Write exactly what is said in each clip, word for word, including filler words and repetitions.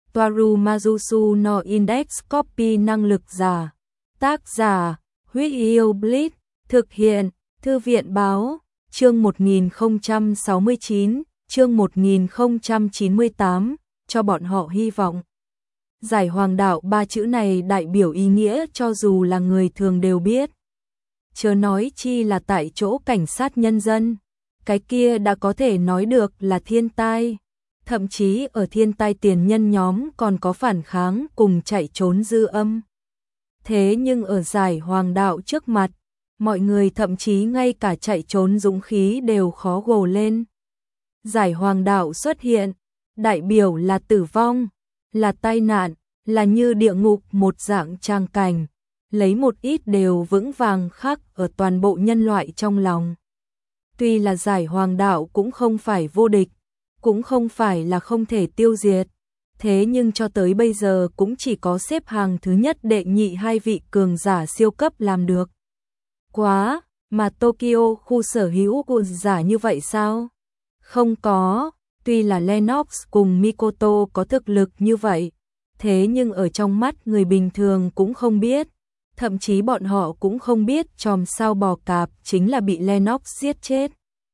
Toaru Mazusu no Index Copy năng lực giả. Tác giả, Huyết Yêu Bleach. Thực hiện, Thư viện báo, chương một nghìn không trăm sáu mươi chín, chương một nghìn không trăm chín mươi tám, cho bọn họ hy vọng. Giải hoàng đạo ba chữ này đại biểu ý nghĩa cho dù là người thường đều biết. Chớ nói chi là tại chỗ cảnh sát nhân dân. Cái kia đã có thể nói được là thiên tai. Thậm chí ở thiên tai tiền nhân nhóm còn có phản kháng cùng chạy trốn dư âm. Thế nhưng ở giải hoàng đạo trước mặt, mọi người thậm chí ngay cả chạy trốn dũng khí đều khó gồ lên. Giải hoàng đạo xuất hiện, đại biểu là tử vong, là tai nạn, là như địa ngục một dạng trang cảnh, lấy một ít đều vững vàng khắc ở toàn bộ nhân loại trong lòng. Tuy là giải hoàng đạo cũng không phải vô địch, cũng không phải là không thể tiêu diệt, thế nhưng cho tới bây giờ cũng chỉ có xếp hàng thứ nhất đệ nhị hai vị cường giả siêu cấp làm được. Quá, mà Tokyo khu sở hữu cường giả như vậy sao? Không có, tuy là Lennox cùng Mikoto có thực lực như vậy, thế nhưng ở trong mắt người bình thường cũng không biết, thậm chí bọn họ cũng không biết chòm sao bò cạp chính là bị Lennox giết chết.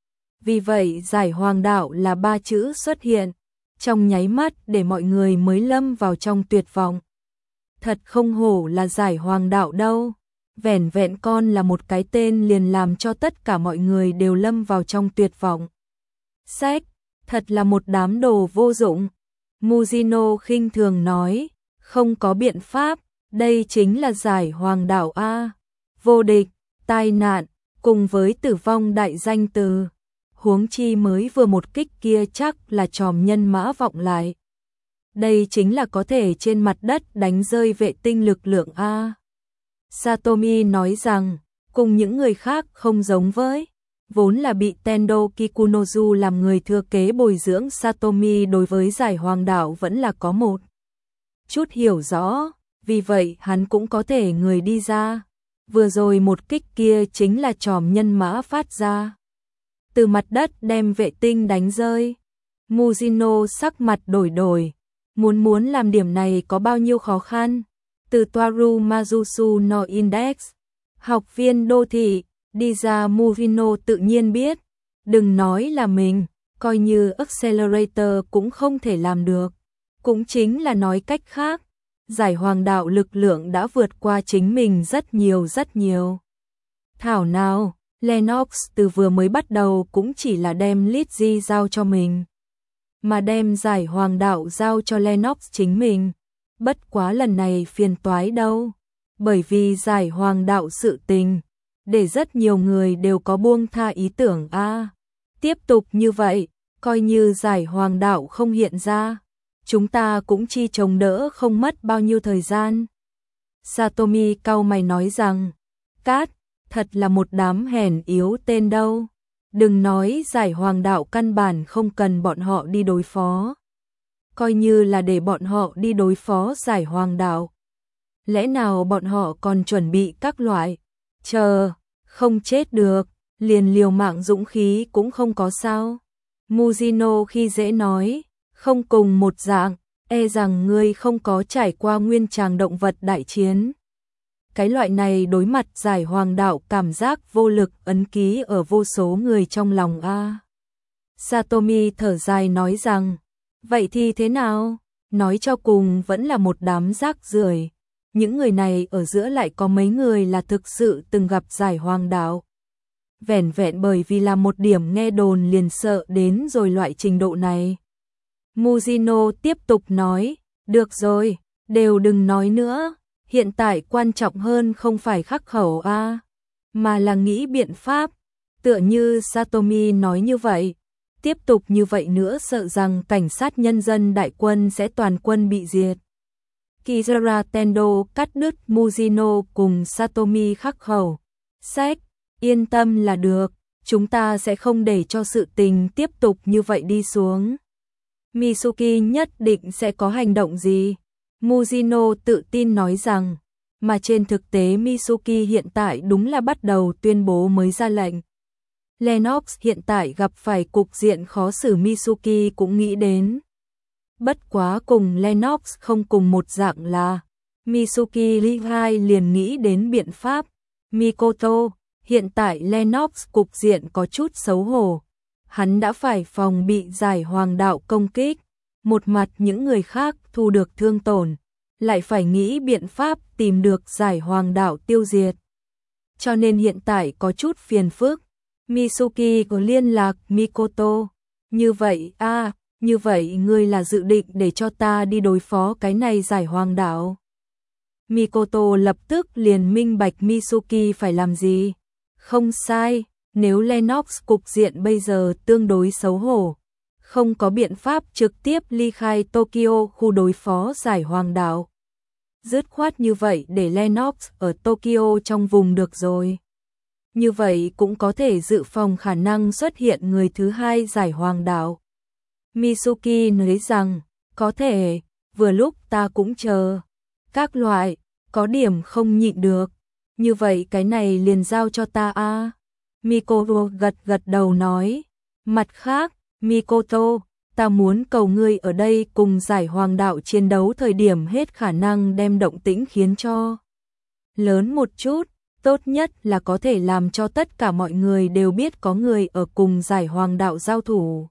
Vì vậy giải hoàng đạo là ba chữ xuất hiện, trong nháy mắt để mọi người mới lâm vào trong tuyệt vọng. Thật không hổ là giải hoàng đạo đâu, vẻn vẹn con là một cái tên liền làm cho tất cả mọi người đều lâm vào trong tuyệt vọng. Sách, thật là một đám đồ vô dụng. Mujino khinh thường nói, không có biện pháp, đây chính là giải hoàng đạo A. Vô địch, tai nạn, cùng với tử vong đại danh từ. Huống chi mới vừa một kích kia chắc là tròm nhân mã vọng lại. Đây chính là có thể trên mặt đất đánh rơi vệ tinh lực lượng A. Satomi nói rằng, cùng những người khác không giống với, vốn là bị Tendo Kikunozu làm người thừa kế bồi dưỡng, Satomi đối với giải hoàng đạo vẫn là có một chút hiểu rõ, vì vậy hắn cũng có thể người đi ra. Vừa rồi một kích kia chính là tròm nhân mã phát ra. Từ mặt đất đem vệ tinh đánh rơi. Mujino sắc mặt đổi đổi, muốn muốn làm điểm này có bao nhiêu khó khăn. Từ Toaru Mazusu no Index, học viên đô thị, đi ra Mujino tự nhiên biết, đừng nói là mình, coi như Accelerator cũng không thể làm được. Cũng chính là nói cách khác, giải hoàng đạo lực lượng đã vượt qua chính mình rất nhiều rất nhiều. Thảo nào, Lennox từ vừa mới bắt đầu cũng chỉ là đem Lizzie giao cho mình, mà đem giải hoàng đạo giao cho Lennox chính mình. Bất quá lần này phiền toái đâu, bởi vì giải hoàng đạo sự tình, để rất nhiều người đều có buông tha ý tưởng a. À, tiếp tục như vậy, coi như giải hoàng đạo không hiện ra, chúng ta cũng chi chống đỡ không mất bao nhiêu thời gian. Satomi cau mày nói rằng, Cát, thật là một đám hèn yếu tên đâu. Đừng nói giải hoàng đạo căn bản không cần bọn họ đi đối phó. Coi như là để bọn họ đi đối phó giải hoàng đạo, lẽ nào bọn họ còn chuẩn bị các loại, chờ, không chết được, liền liều mạng dũng khí cũng không có sao. Mujino khi dễ nói, không cùng một dạng, e rằng ngươi không có trải qua nguyên tràng động vật đại chiến. Cái loại này đối mặt giải hoàng đạo cảm giác vô lực ấn ký ở vô số người trong lòng a. Satomi thở dài nói rằng, vậy thì thế nào? Nói cho cùng vẫn là một đám rác rưởi. Những người này ở giữa lại có mấy người là thực sự từng gặp giải hoàng đạo. Vẻn vẹn bởi vì là một điểm nghe đồn liền sợ đến rồi loại trình độ này. Mujino tiếp tục nói, được rồi, đều đừng nói nữa. Hiện tại quan trọng hơn không phải khắc khẩu a, mà là nghĩ biện pháp. Tựa như Satomi nói như vậy, tiếp tục như vậy nữa sợ rằng cảnh sát nhân dân đại quân sẽ toàn quân bị diệt. Kizara Tendo cắt đứt Mujino cùng Satomi khắc khẩu. Sách, yên tâm là được, chúng ta sẽ không để cho sự tình tiếp tục như vậy đi xuống. Mitsuki nhất định sẽ có hành động gì? Mujino tự tin nói rằng, mà trên thực tế Mitsuki hiện tại đúng là bắt đầu tuyên bố mới ra lệnh. Lennox hiện tại gặp phải cục diện khó xử, Mitsuki cũng nghĩ đến. Bất quá cùng Lennox không cùng một dạng là, Mitsuki Lihai liền nghĩ đến biện pháp. Mikoto, hiện tại Lennox cục diện có chút xấu hổ. Hắn đã phải phòng bị giải hoàng đạo công kích, một mặt những người khác thu được thương tổn, lại phải nghĩ biện pháp tìm được giải hoàng đạo tiêu diệt. Cho nên hiện tại có chút phiền phức. Mitsuki có liên lạc Mikoto. Như vậy a à, như vậy ngươi là dự định để cho ta đi đối phó cái này giải hoàng đạo. Mikoto lập tức liền minh bạch Mitsuki phải làm gì. Không sai, nếu Lennox cục diện bây giờ tương đối xấu hổ, không có biện pháp trực tiếp ly khai Tokyo khu đối phó giải hoàng đạo. Dứt khoát như vậy để Lennox ở Tokyo trong vùng được rồi. Như vậy cũng có thể dự phòng khả năng xuất hiện người thứ hai giải hoàng đạo. Mitsuki nói rằng, có thể, vừa lúc ta cũng chờ. Các loại, có điểm không nhịn được. Như vậy cái này liền giao cho ta a. À. Mikoto gật gật đầu nói. Mặt khác, Mikoto, ta muốn cầu ngươi ở đây cùng giải hoàng đạo chiến đấu thời điểm hết khả năng đem động tĩnh khiến cho lớn một chút, tốt nhất là có thể làm cho tất cả mọi người đều biết có người ở cùng giải hoàng đạo giao thủ.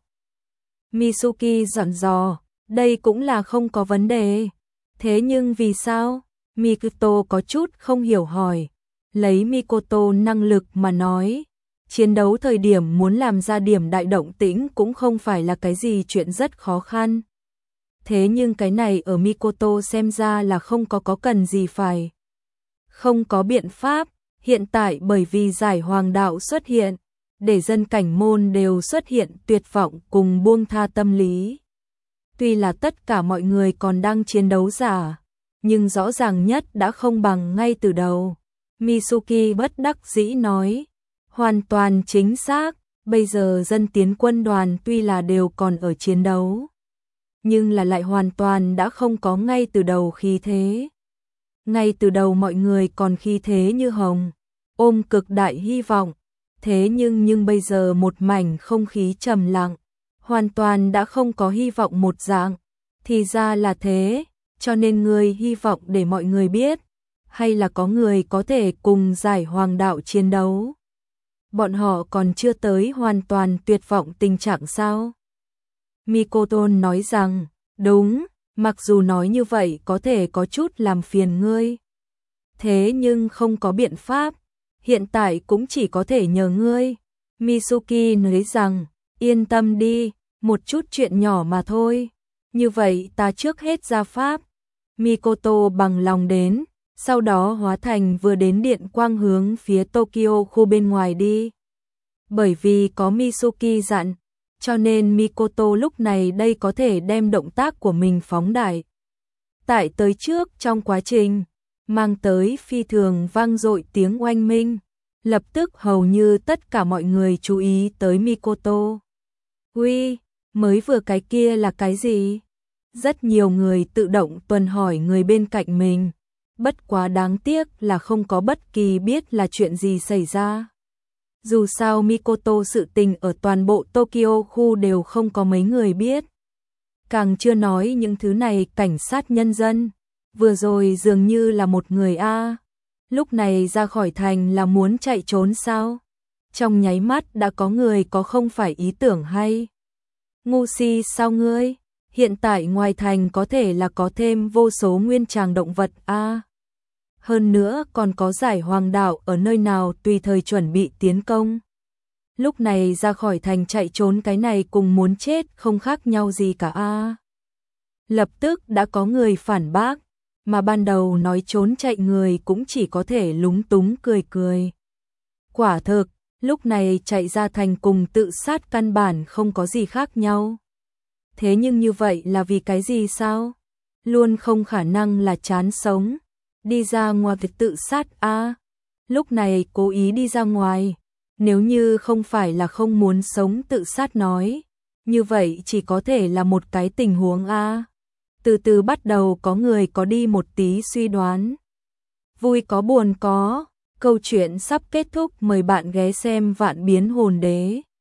Mitsuki dặn dò, đây cũng là không có vấn đề. Thế nhưng vì sao? Mikoto có chút không hiểu hỏi. Lấy Mikoto năng lực mà nói, chiến đấu thời điểm muốn làm ra điểm đại động tĩnh cũng không phải là cái gì chuyện rất khó khăn. Thế nhưng cái này ở Mikoto xem ra là không có có cần gì phải. Không có biện pháp, hiện tại bởi vì giải hoàng đạo xuất hiện, để dân cảnh môn đều xuất hiện tuyệt vọng cùng buông tha tâm lý. Tuy là tất cả mọi người còn đang chiến đấu giả, nhưng rõ ràng nhất đã không bằng ngay từ đầu. Mitsuki bất đắc dĩ nói, hoàn toàn chính xác, bây giờ dân tiến quân đoàn tuy là đều còn ở chiến đấu, nhưng là lại hoàn toàn đã không có ngay từ đầu khí thế. Ngay từ đầu mọi người còn khí thế như hồng, ôm cực đại hy vọng, thế nhưng nhưng bây giờ một mảnh không khí trầm lặng, hoàn toàn đã không có hy vọng một dạng. Thì ra là thế, cho nên người hy vọng để mọi người biết, hay là có người có thể cùng giải hoàng đạo chiến đấu. Bọn họ còn chưa tới hoàn toàn tuyệt vọng tình trạng sao? Mikoto nói rằng, đúng, mặc dù nói như vậy có thể có chút làm phiền ngươi. Thế nhưng không có biện pháp, hiện tại cũng chỉ có thể nhờ ngươi. Mitsuki nói rằng, yên tâm đi, một chút chuyện nhỏ mà thôi. Như vậy ta trước hết ra pháp. Mikoto bằng lòng đến, sau đó hóa thành vừa đến điện quang hướng phía Tokyo khu bên ngoài đi. Bởi vì có Mitsuki dặn, cho nên Mikoto lúc này đây có thể đem động tác của mình phóng đại. Tại tới trước trong quá trình, mang tới phi thường vang dội tiếng oanh minh, lập tức hầu như tất cả mọi người chú ý tới Mikoto. Uy, mới vừa cái kia là cái gì? Rất nhiều người tự động tuần hỏi người bên cạnh mình, bất quá đáng tiếc là không có bất kỳ biết là chuyện gì xảy ra. Dù sao Mikoto sự tình ở toàn bộ Tokyo khu đều không có mấy người biết. Càng chưa nói những thứ này cảnh sát nhân dân, vừa rồi dường như là một người A. Lúc này ra khỏi thành là muốn chạy trốn sao? Trong nháy mắt đã có người có không phải ý tưởng hay. Ngu si sao ngươi? Hiện tại ngoài thành có thể là có thêm vô số nguyên tràng động vật A. Hơn nữa còn có giải hoàng đạo ở nơi nào tùy thời chuẩn bị tiến công. Lúc này ra khỏi thành chạy trốn cái này cùng muốn chết không khác nhau gì cả A. Lập tức đã có người phản bác, mà ban đầu nói trốn chạy người cũng chỉ có thể lúng túng cười cười. Quả thực, lúc này chạy ra thành cùng tự sát căn bản không có gì khác nhau. Thế nhưng như vậy là vì cái gì sao? Luôn không khả năng là chán sống. Đi ra ngoài việc tự sát a à, lúc này cố ý đi ra ngoài. Nếu như không phải là không muốn sống tự sát nói, như vậy chỉ có thể là một cái tình huống a à. Từ từ bắt đầu có người có đi một tí suy đoán. Vui có buồn có, câu chuyện sắp kết thúc, mời bạn ghé xem Vạn Biến Hồn Đế.